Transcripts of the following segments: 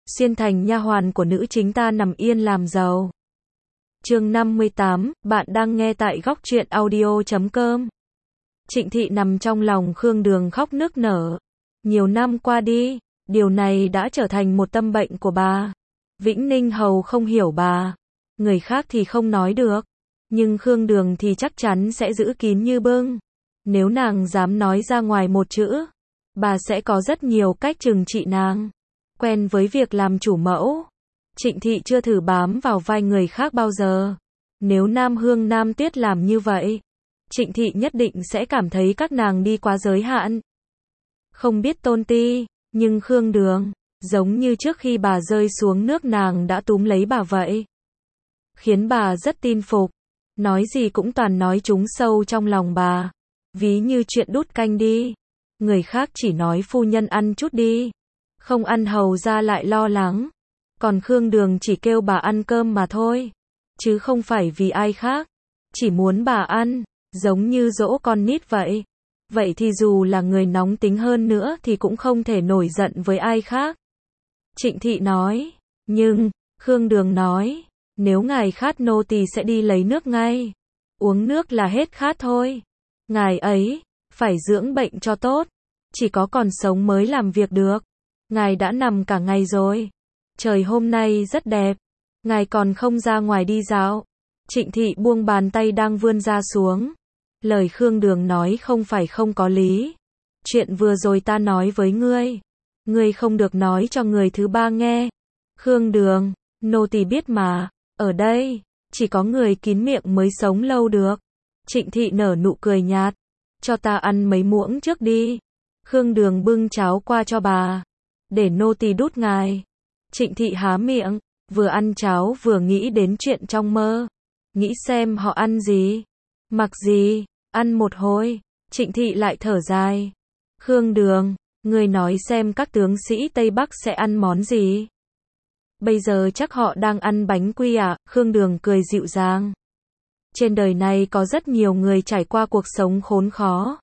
xuyên thành nha hoàn của nữ chính ta nằm yên làm giàu. Chương 58, bạn đang nghe tại góc truyện audio.com. Trịnh Thị nằm trong lòng Khương Đường khóc nức nở. Nhiều năm qua đi, điều này đã trở thành một tâm bệnh của bà. Vĩnh Ninh Hầu không hiểu bà, người khác thì không nói được, nhưng Khương Đường thì chắc chắn sẽ giữ kín như bưng. Nếu nàng dám nói ra ngoài một chữ, bà sẽ có rất nhiều cách trừng trị nàng. Quen với việc làm chủ mẫu, Trịnh Thị chưa thử bám vào vai người khác bao giờ. Nếu Nam Hương Nam Tuyết làm như vậy, Trịnh Thị nhất định sẽ cảm thấy các nàng đi quá giới hạn. Không biết tôn ti, nhưng Khương Đường, giống như trước khi bà rơi xuống nước nàng đã túm lấy bà vậy. Khiến bà rất tin phục, nói gì cũng toàn nói trúng sâu trong lòng bà. Ví như chuyện đút canh đi, người khác chỉ nói phu nhân ăn chút đi, không ăn hầu ra lại lo lắng. Còn Khương Đường chỉ kêu bà ăn cơm mà thôi, chứ không phải vì ai khác, chỉ muốn bà ăn, giống như dỗ con nít vậy. Vậy thì dù là người nóng tính hơn nữa thì cũng không thể nổi giận với ai khác. Trịnh Thị nói, nhưng, Khương Đường nói, nếu ngài khát nô tỳ sẽ đi lấy nước ngay. Uống nước là hết khát thôi. Ngài ấy, phải dưỡng bệnh cho tốt, chỉ có còn sống mới làm việc được. Ngài đã nằm cả ngày rồi. Trời hôm nay rất đẹp, ngài còn không ra ngoài đi dạo. Trịnh Thị buông bàn tay đang vươn ra xuống. Lời Khương Đường nói không phải không có lý. Chuyện vừa rồi ta nói với ngươi không được nói cho người thứ ba nghe. Khương Đường, nô tỳ biết mà, ở đây, chỉ có người kín miệng mới sống lâu được. Trịnh Thị nở nụ cười nhạt, cho ta ăn mấy muỗng trước đi. Khương Đường bưng cháo qua cho bà, để nô tỳ đút ngài. Trịnh Thị há miệng, vừa ăn cháo vừa nghĩ đến chuyện trong mơ. Nghĩ xem họ ăn gì, mặc gì, ăn một hồi, Trịnh Thị lại thở dài. Khương Đường, ngươi nói xem các tướng sĩ Tây Bắc sẽ ăn món gì? Bây giờ chắc họ đang ăn bánh quy à? Khương Đường cười dịu dàng. Trên đời này có rất nhiều người trải qua cuộc sống khốn khó.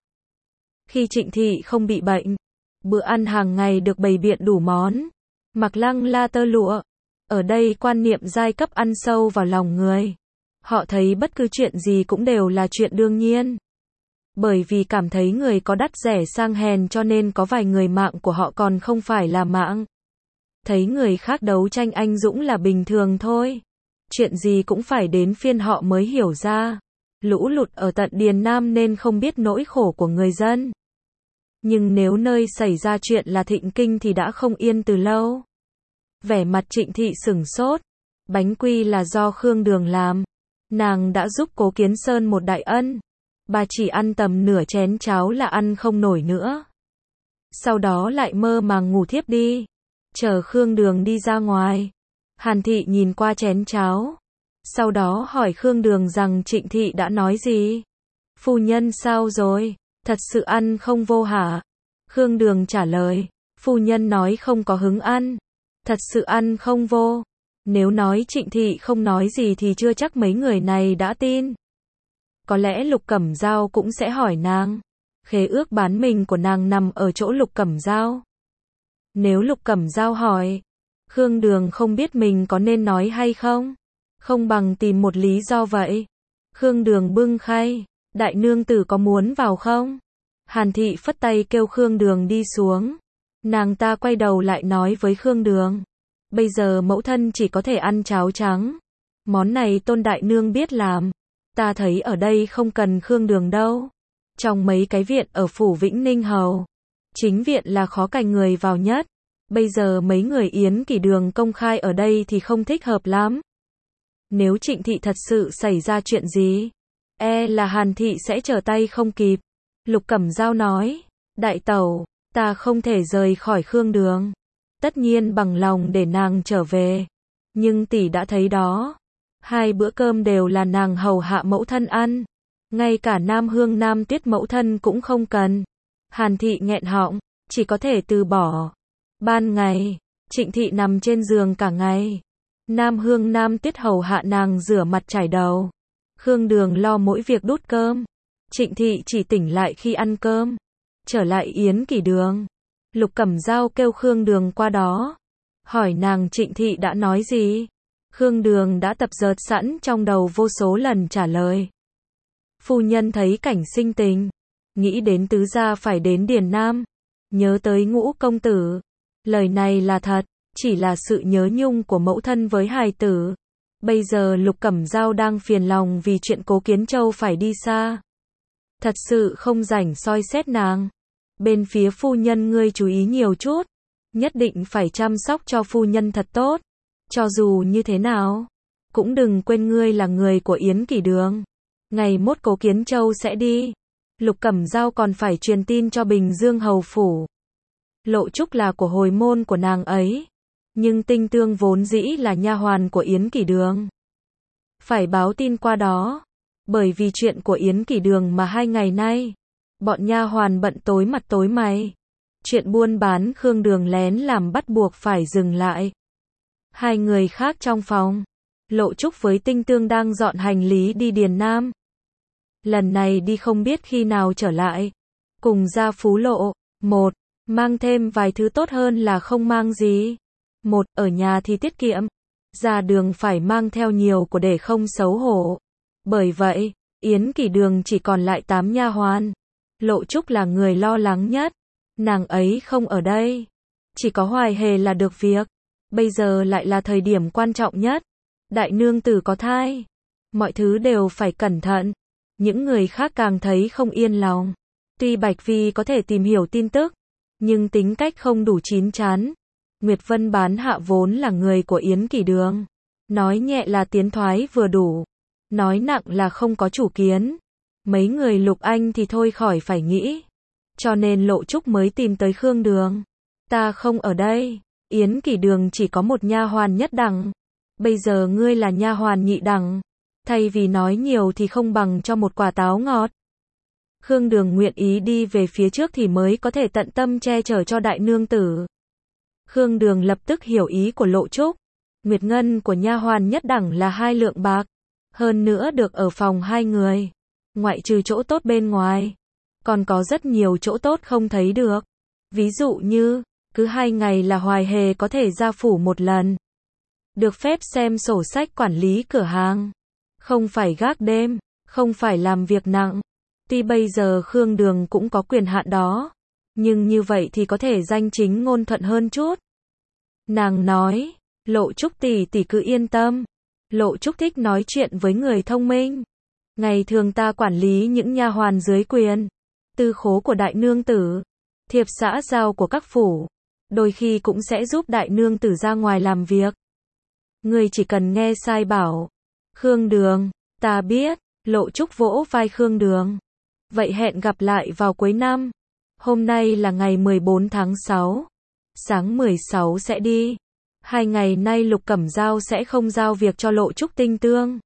Khi Trịnh Thị không bị bệnh, bữa ăn hàng ngày được bày biện đủ món, mặc lăng la tơ lụa. Ở đây quan niệm giai cấp ăn sâu vào lòng người. Họ thấy bất cứ chuyện gì cũng đều là chuyện đương nhiên. Bởi vì cảm thấy người có đắt rẻ sang hèn cho nên có vài người mạng của họ còn không phải là mạng. Thấy người khác đấu tranh anh dũng là bình thường thôi. Chuyện gì cũng phải đến phiên họ mới hiểu ra. Lũ lụt ở tận Điền Nam nên không biết nỗi khổ của người dân. Nhưng nếu nơi xảy ra chuyện là Thịnh Kinh thì đã không yên từ lâu. Vẻ mặt Trịnh Thị sửng sốt. Bánh quy là do Khương Đường làm. Nàng đã giúp Cố Kiến Sơn một đại ân. Bà chỉ ăn tầm nửa chén cháo là ăn không nổi nữa. Sau đó lại mơ màng ngủ thiếp đi. Chờ Khương Đường đi ra ngoài, Hàn Thị nhìn qua chén cháo. Sau đó hỏi Khương Đường rằng Trịnh Thị đã nói gì. Phu nhân sao rồi, thật sự ăn không vô hả? Khương Đường trả lời, phu nhân nói không có hứng ăn, thật sự ăn không vô. Nếu nói Trịnh Thị không nói gì thì chưa chắc mấy người này đã tin. Có lẽ Lục Cẩm Dao cũng sẽ hỏi nàng. Khế ước bán mình của nàng nằm ở chỗ Lục Cẩm Dao. Nếu Lục Cẩm Dao hỏi, Khương Đường không biết mình có nên nói hay không. Không bằng tìm một lý do vậy. Khương Đường bưng khay, đại nương tử có muốn vào không? Hàn Thị phất tay kêu Khương Đường đi xuống. Nàng ta quay đầu lại nói với Khương Đường, bây giờ mẫu thân chỉ có thể ăn cháo trắng. Món này Tôn đại nương biết làm. Ta thấy ở đây không cần Khương Đường đâu. Trong mấy cái viện ở phủ Vĩnh Ninh Hầu, chính viện là khó cành người vào nhất. Bây giờ mấy người Yến Kỷ Đường công khai ở đây thì không thích hợp lắm. Nếu Trịnh Thị thật sự xảy ra chuyện gì, là Hàn Thị sẽ trở tay không kịp. Lục Cẩm Dao nói, đại tẩu, ta không thể rời khỏi Khương Đường. Tất nhiên bằng lòng để nàng trở về. Nhưng tỷ đã thấy đó. 2 bữa cơm đều là nàng hầu hạ mẫu thân ăn. Ngay cả Nam Hương Nam Tuyết mẫu thân cũng không cần. Hàn Thị nghẹn họng, chỉ có thể từ bỏ. Ban ngày, Trịnh Thị nằm trên giường cả ngày. Nam Hương Nam Tuyết hầu hạ nàng rửa mặt chải đầu. Khương Đường lo mỗi việc đút cơm. Trịnh Thị chỉ tỉnh lại khi ăn cơm. Trở lại Yến Kỷ Đường, Lục Cẩm Dao kêu Khương Đường qua đó. hỏi nàng Trịnh Thị đã nói gì. Khương Đường đã tập dượt sẵn trong đầu vô số lần trả lời. Phu nhân thấy cảnh sinh tình, nghĩ đến tứ gia phải đến Điền Nam, nhớ tới Ngũ công tử. Lời này là thật, chỉ là sự nhớ nhung của mẫu thân với hài tử. Bây giờ Lục Cẩm Dao đang phiền lòng vì chuyện Cố Kiến Châu phải đi xa. Thật sự không rảnh soi xét nàng. Bên phía phu nhân ngươi chú ý nhiều chút, nhất định phải chăm sóc cho phu nhân thật tốt. Cho dù như thế nào, cũng đừng quên ngươi là người của Yến Kỷ Đường. Ngày mốt Cố Kiến Châu sẽ đi, Lục Cẩm Dao còn phải truyền tin cho Bình Dương hầu phủ. Lộ Trúc là của hồi môn của nàng ấy, nhưng Tinh Tương vốn dĩ là nha hoàn của Yến Kỷ Đường. Phải báo tin qua đó, bởi vì chuyện của Yến Kỷ Đường mà 2 ngày nay, bọn nha hoàn bận tối mặt tối mày. Chuyện buôn bán Khương Đường lén làm bắt buộc phải dừng lại. 2 người khác trong phòng, Lộ Trúc với Tinh Tương đang dọn hành lý đi Điền Nam. Lần này đi không biết khi nào trở lại. Cùng ra Phú Lộ, một, mang thêm vài thứ tốt hơn là không mang gì. Một, ở nhà thì tiết kiệm, ra đường phải mang theo nhiều của để không xấu hổ. Bởi vậy, Yến Kỷ Đường chỉ còn lại 8 nha hoàn. Lộ Trúc là người lo lắng nhất. Nàng ấy không ở đây, chỉ có Hoài Hề là được việc. Bây giờ lại là thời điểm quan trọng nhất. Đại nương tử có thai, mọi thứ đều phải cẩn thận. Những người khác càng thấy không yên lòng. Tuy Bạch Vi có thể tìm hiểu tin tức, nhưng tính cách không đủ chín chắn. Nguyệt Vân Bán Hạ vốn là người của Yến Kỷ Đường. Nói nhẹ là tiến thoái vừa đủ, nói nặng là không có chủ kiến. Mấy người Lục Anh thì thôi khỏi phải nghĩ. Cho nên Lộ Trúc mới tìm tới Khương Đường. Ta không ở đây, Yến Kỷ Đường chỉ có một nha hoàn nhất đẳng. Bây giờ ngươi là nha hoàn nhị đẳng. Thay vì nói nhiều thì không bằng cho một quả táo ngọt. Khương Đường nguyện ý đi về phía trước thì mới có thể tận tâm che chở cho đại nương tử. Khương Đường lập tức hiểu ý của Lộ Trúc. Nguyệt ngân của nha hoàn nhất đẳng là 2 lượng bạc. Hơn nữa được ở phòng 2 người. Ngoại trừ chỗ tốt bên ngoài, còn có rất nhiều chỗ tốt không thấy được. Ví dụ như, cứ 2 ngày là Hoài Hề có thể ra phủ một lần. Được phép xem sổ sách quản lý cửa hàng. Không phải gác đêm, không phải làm việc nặng. Tuy bây giờ Khương Đường cũng có quyền hạn đó, nhưng như vậy thì có thể danh chính ngôn thuận hơn chút. Nàng nói, Lộ Trúc tỷ tỷ cứ yên tâm. Lộ Trúc thích nói chuyện với người thông minh. Ngày thường ta quản lý những nha hoàn dưới quyền, tư khố của đại nương tử, thiệp xã giao của các phủ, đôi khi cũng sẽ giúp đại nương tử ra ngoài làm việc. Người chỉ cần nghe sai bảo. Khương Đường, ta biết. Lộ Trúc vỗ vai Khương Đường. Vậy hẹn gặp lại vào cuối năm. Hôm nay là ngày 14 tháng 6. Sáng 16 sẽ đi. 2 ngày nay Lục Cẩm Dao sẽ không giao việc cho Lộ Trúc Tinh Tương.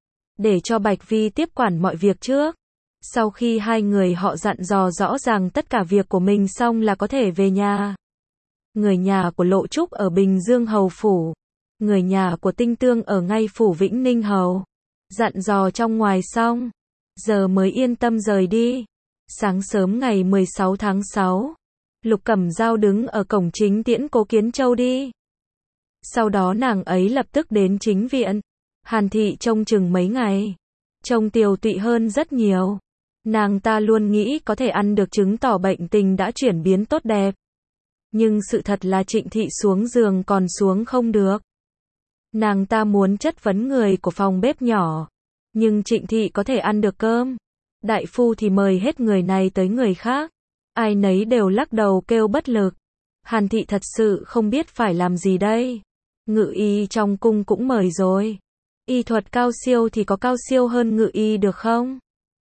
Để cho Bạch Vi tiếp quản mọi việc trước. Sau khi 2 người họ dặn dò rõ ràng tất cả việc của mình xong là có thể về nhà. Người nhà của Lộ Trúc ở Bình Dương hầu phủ. Người nhà của Tinh Tương ở ngay phủ Vĩnh Ninh hầu. Dặn dò trong ngoài xong, giờ mới yên tâm rời đi. Sáng sớm ngày 16 tháng 6, Lục Cẩm Dao đứng ở cổng chính tiễn Cố Kiến Châu đi. Sau đó nàng ấy lập tức đến chính viện. Hàn Thị trông chừng mấy ngày, trông tiều tụy hơn rất nhiều. Nàng ta luôn nghĩ có thể ăn được chứng tỏ bệnh tình đã chuyển biến tốt đẹp. Nhưng sự thật là Trịnh Thị xuống giường còn xuống không được. Nàng ta muốn chất vấn người của phòng bếp nhỏ, nhưng Trịnh Thị có thể ăn được cơm. Đại phu thì mời hết người này tới người khác. Ai nấy đều lắc đầu kêu bất lực. Hàn Thị thật sự không biết phải làm gì đây. Ngự y trong cung cũng mời rồi. Y thuật cao siêu thì có cao siêu hơn ngự y được không?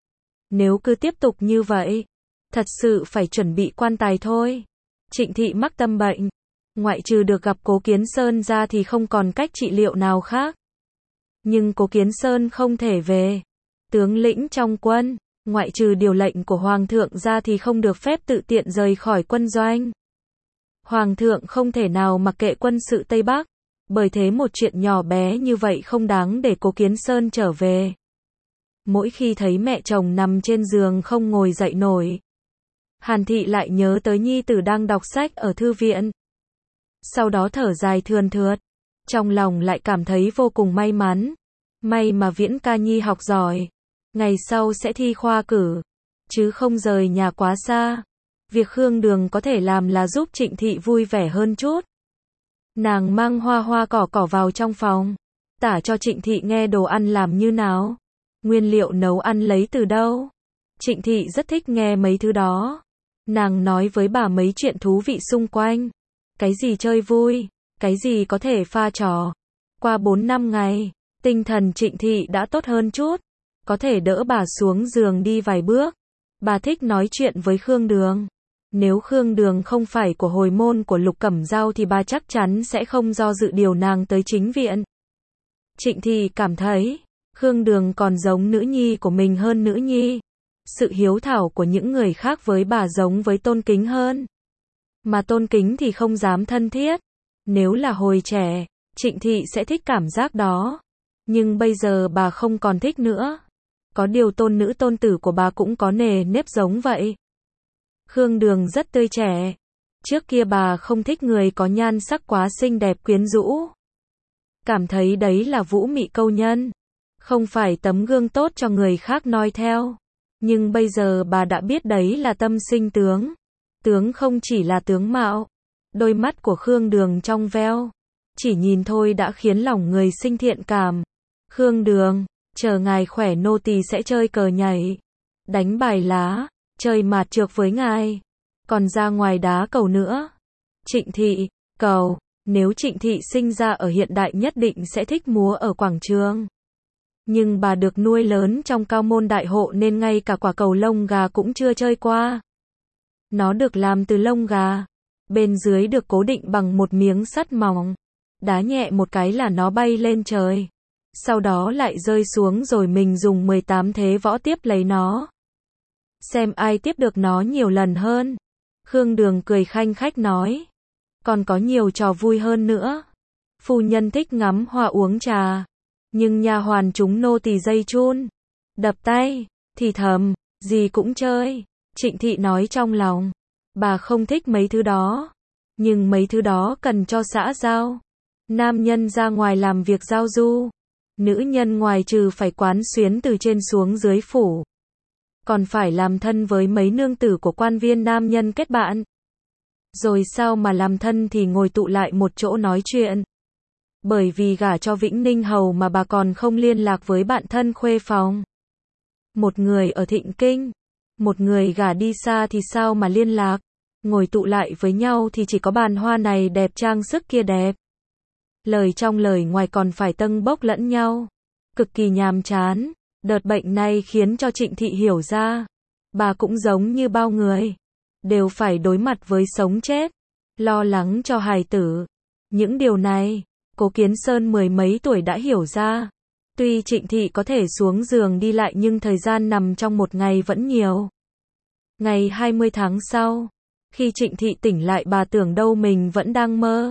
Nếu cứ tiếp tục như vậy, thật sự phải chuẩn bị quan tài thôi. Trịnh Thị mắc tâm bệnh, ngoại trừ được gặp Cố Kiến Sơn ra thì không còn cách trị liệu nào khác. Nhưng Cố Kiến Sơn không thể về. Tướng lĩnh trong quân, ngoại trừ điều lệnh của Hoàng thượng ra thì không được phép tự tiện rời khỏi quân doanh. Hoàng thượng không thể nào mặc kệ quân sự Tây Bắc. Bởi thế một chuyện nhỏ bé như vậy không đáng để Cố Kiến Sơn trở về. Mỗi khi thấy mẹ chồng nằm trên giường không ngồi dậy nổi, Hàn Thị lại nhớ tới nhi tử đang đọc sách ở thư viện. sau đó thở dài thườn thượt. Trong lòng lại cảm thấy vô cùng may mắn. May mà Viễn ca nhi học giỏi. Ngày sau sẽ thi khoa cử. Chứ không rời nhà quá xa. Việc Khương Đường có thể làm là giúp Trịnh Thị vui vẻ hơn chút. Nàng mang hoa hoa cỏ cỏ vào trong phòng. Tả cho Trịnh Thị nghe đồ ăn làm như nào. Nguyên liệu nấu ăn lấy từ đâu. Trịnh Thị rất thích nghe mấy thứ đó. Nàng nói với bà mấy chuyện thú vị xung quanh. Cái gì chơi vui, cái gì có thể pha trò. Qua 4-5 ngày, tinh thần Trịnh Thị đã tốt hơn chút. Có thể đỡ bà xuống giường đi vài bước. Bà thích nói chuyện với Khương Đường. Nếu Khương Đường không phải của hồi môn của Lục Cẩm Dao thì bà chắc chắn sẽ không do dự điều nàng tới chính viện. Trịnh Thị cảm thấy, Khương Đường còn giống nữ nhi của mình hơn nữ nhi. Sự hiếu thảo của những người khác với bà giống với Tôn Kính hơn. Mà Tôn Kính thì không dám thân thiết. Nếu là hồi trẻ, Trịnh Thị sẽ thích cảm giác đó. Nhưng bây giờ bà không còn thích nữa. Có điều tôn nữ tôn tử của bà cũng có nề nếp giống vậy. Khương Đường rất tươi trẻ. Trước kia bà không thích người có nhan sắc quá xinh đẹp quyến rũ. Cảm thấy đấy là vũ mị câu nhân. Không phải tấm gương tốt cho người khác noi theo. Nhưng bây giờ bà đã biết đấy là tâm sinh tướng. Tướng không chỉ là tướng mạo. Đôi mắt của Khương Đường trong veo. Chỉ nhìn thôi đã khiến lòng người sinh thiện cảm. Khương Đường, chờ ngài khỏe nô tỳ sẽ chơi cờ nhảy. Đánh bài lá, chơi mạt trược với ngài. Còn ra ngoài đá cầu nữa. Trịnh Thị, cầu. Nếu Trịnh Thị sinh ra ở hiện đại nhất định sẽ thích múa ở quảng trường. Nhưng bà được nuôi lớn trong cao môn đại hộ nên ngay cả quả cầu lông gà cũng chưa chơi qua. Nó được làm từ lông gà. Bên dưới được cố định bằng một miếng sắt mỏng. Đá nhẹ một cái là nó bay lên trời. Sau đó lại rơi xuống rồi mình dùng 18 thế võ tiếp lấy nó. Xem ai tiếp được nó nhiều lần hơn. Khương Đường cười khanh khách nói. Còn có nhiều trò vui hơn nữa. Phu nhân thích ngắm hoa uống trà. Nhưng nha hoàn chúng nô tỳ dây chun, đập tay, thì thầm, gì cũng chơi. Trịnh Thị nói trong lòng. Bà không thích mấy thứ đó. Nhưng mấy thứ đó cần cho xã giao. Nam nhân ra ngoài làm việc giao du. Nữ nhân ngoài trừ phải quán xuyến từ trên xuống dưới phủ. Còn phải làm thân với mấy nương tử của quan viên nam nhân kết bạn. Rồi sao mà làm thân thì ngồi tụ lại một chỗ nói chuyện. Bởi vì gả cho Vĩnh Ninh Hầu mà bà còn không liên lạc với bạn thân khuê phòng. Một người ở Thịnh Kinh, một người gả đi xa thì sao mà liên lạc. Ngồi tụ lại với nhau thì chỉ có bàn hoa này đẹp trang sức kia đẹp. Lời trong lời ngoài còn phải tâng bốc lẫn nhau. Cực kỳ nhàm chán. Đợt bệnh này khiến cho Trịnh Thị hiểu ra. Bà cũng giống như bao người. Đều phải đối mặt với sống chết. Lo lắng cho hài tử. Những điều này, Cố Kiến Sơn 10 mấy tuổi đã hiểu ra. Tuy Trịnh Thị có thể xuống giường đi lại nhưng thời gian nằm trong một ngày vẫn nhiều. Ngày 20 tháng sau, khi Trịnh Thị tỉnh lại bà tưởng đâu mình vẫn đang mơ.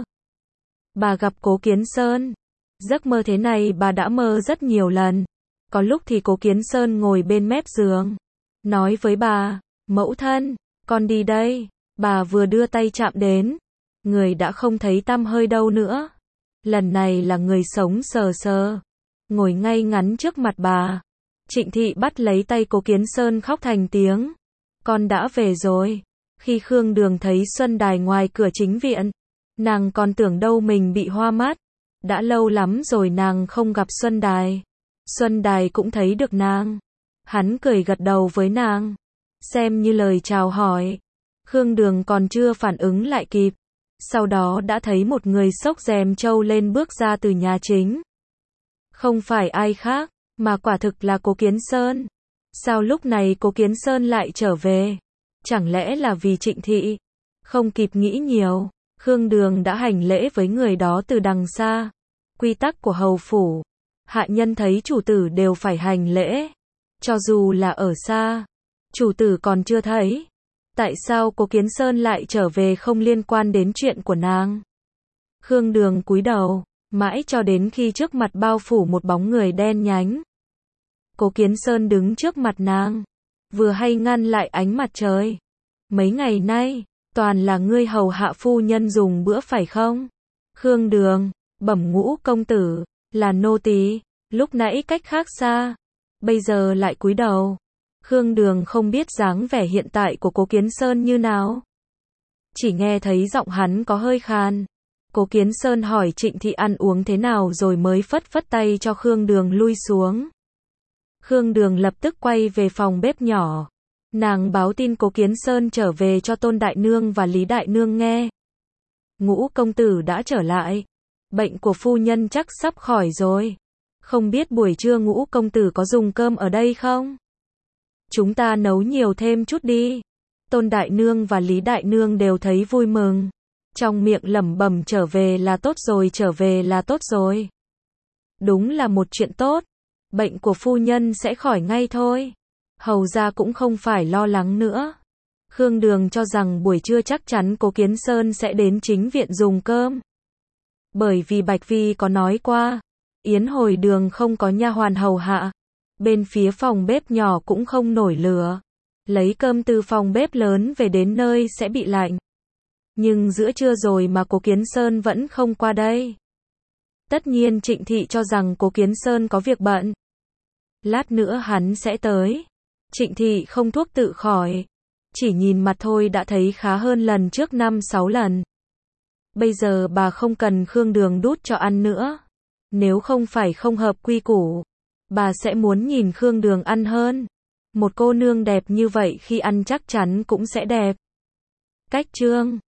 Bà gặp Cố Kiến Sơn. Giấc mơ thế này bà đã mơ rất nhiều lần. Có lúc thì Cố Kiến Sơn ngồi bên mép giường. Nói với bà, mẫu thân, con đi đây. Bà vừa đưa tay chạm đến. Người đã không thấy tăm hơi đâu nữa. Lần này là người sống sờ sờ. Ngồi ngay ngắn trước mặt bà. Trịnh Thị bắt lấy tay Cố Kiến Sơn khóc thành tiếng. Con đã về rồi. Khi Khương Đường thấy Xuân Đài ngoài cửa chính viện, nàng còn tưởng đâu mình bị hoa mắt. Đã lâu lắm rồi nàng không gặp Xuân Đài. Xuân Đài cũng thấy được nàng. Hắn cười gật đầu với nàng. Xem như lời chào hỏi. Khương Đường còn chưa phản ứng lại kịp. Sau đó đã thấy một người xốc rèm trâu lên bước ra từ nhà chính. Không phải ai khác, mà quả thực là Cố Kiến Sơn. Sao lúc này Cố Kiến Sơn lại trở về? Chẳng lẽ là vì Trịnh Thị? Không kịp nghĩ nhiều, Khương Đường đã hành lễ với người đó từ đằng xa. Quy tắc của hầu phủ, hạ nhân thấy chủ tử đều phải hành lễ. Cho dù là ở xa, chủ tử còn chưa thấy. Tại sao Cố Kiến Sơn lại trở về không liên quan đến chuyện của nàng? Khương Đường cúi đầu, mãi cho đến khi trước mặt bao phủ một bóng người đen nhánh. Cố Kiến Sơn đứng trước mặt nàng, vừa hay ngăn lại ánh mặt trời. Mấy ngày nay, Toàn là ngươi hầu hạ phu nhân dùng bữa phải không? Khương Đường, bẩm Ngũ công tử, là nô tỳ, lúc nãy cách khác xa, bây giờ lại cúi đầu. Khương Đường không biết dáng vẻ hiện tại của Cố Kiến Sơn như nào. Chỉ nghe thấy giọng hắn có hơi khan. Cố Kiến Sơn hỏi Trịnh Thị ăn uống thế nào rồi mới phất phất tay cho Khương Đường lui xuống. Khương Đường lập tức quay về phòng bếp nhỏ. Nàng báo tin Cố Kiến Sơn trở về cho Tôn Đại Nương và Lý Đại Nương nghe. Ngũ công tử đã trở lại. Bệnh của phu nhân chắc sắp khỏi rồi. Không biết buổi trưa Ngũ công tử có dùng cơm ở đây không? Chúng ta nấu nhiều thêm chút đi. Tôn Đại Nương và Lý Đại Nương đều thấy vui mừng. Trong miệng lẩm bẩm trở về là tốt rồi, trở về là tốt rồi. Đúng là một chuyện tốt. Bệnh của phu nhân sẽ khỏi ngay thôi. Hầu ra cũng không phải lo lắng nữa. Khương Đường cho rằng buổi trưa chắc chắn Cố Kiến Sơn sẽ đến chính viện dùng cơm. Bởi vì Bạch Vi có nói qua, yến hồi đường không có nha hoàn hầu hạ. Bên phía phòng bếp nhỏ cũng không nổi lửa. Lấy cơm từ phòng bếp lớn về đến nơi sẽ bị lạnh. Nhưng giữa trưa rồi mà Cố Kiến Sơn vẫn không qua đây. Tất nhiên Trịnh Thị cho rằng Cố Kiến Sơn có việc bận. Lát nữa hắn sẽ tới. Trịnh Thị không thuốc tự khỏi. Chỉ nhìn mặt thôi đã thấy khá hơn lần trước 5-6 lần. Bây giờ bà không cần Khương Đường đút cho ăn nữa. Nếu không phải không hợp quy củ, bà sẽ muốn nhìn Khương Đường ăn hơn. Một cô nương đẹp như vậy khi ăn chắc chắn cũng sẽ đẹp. Cách chương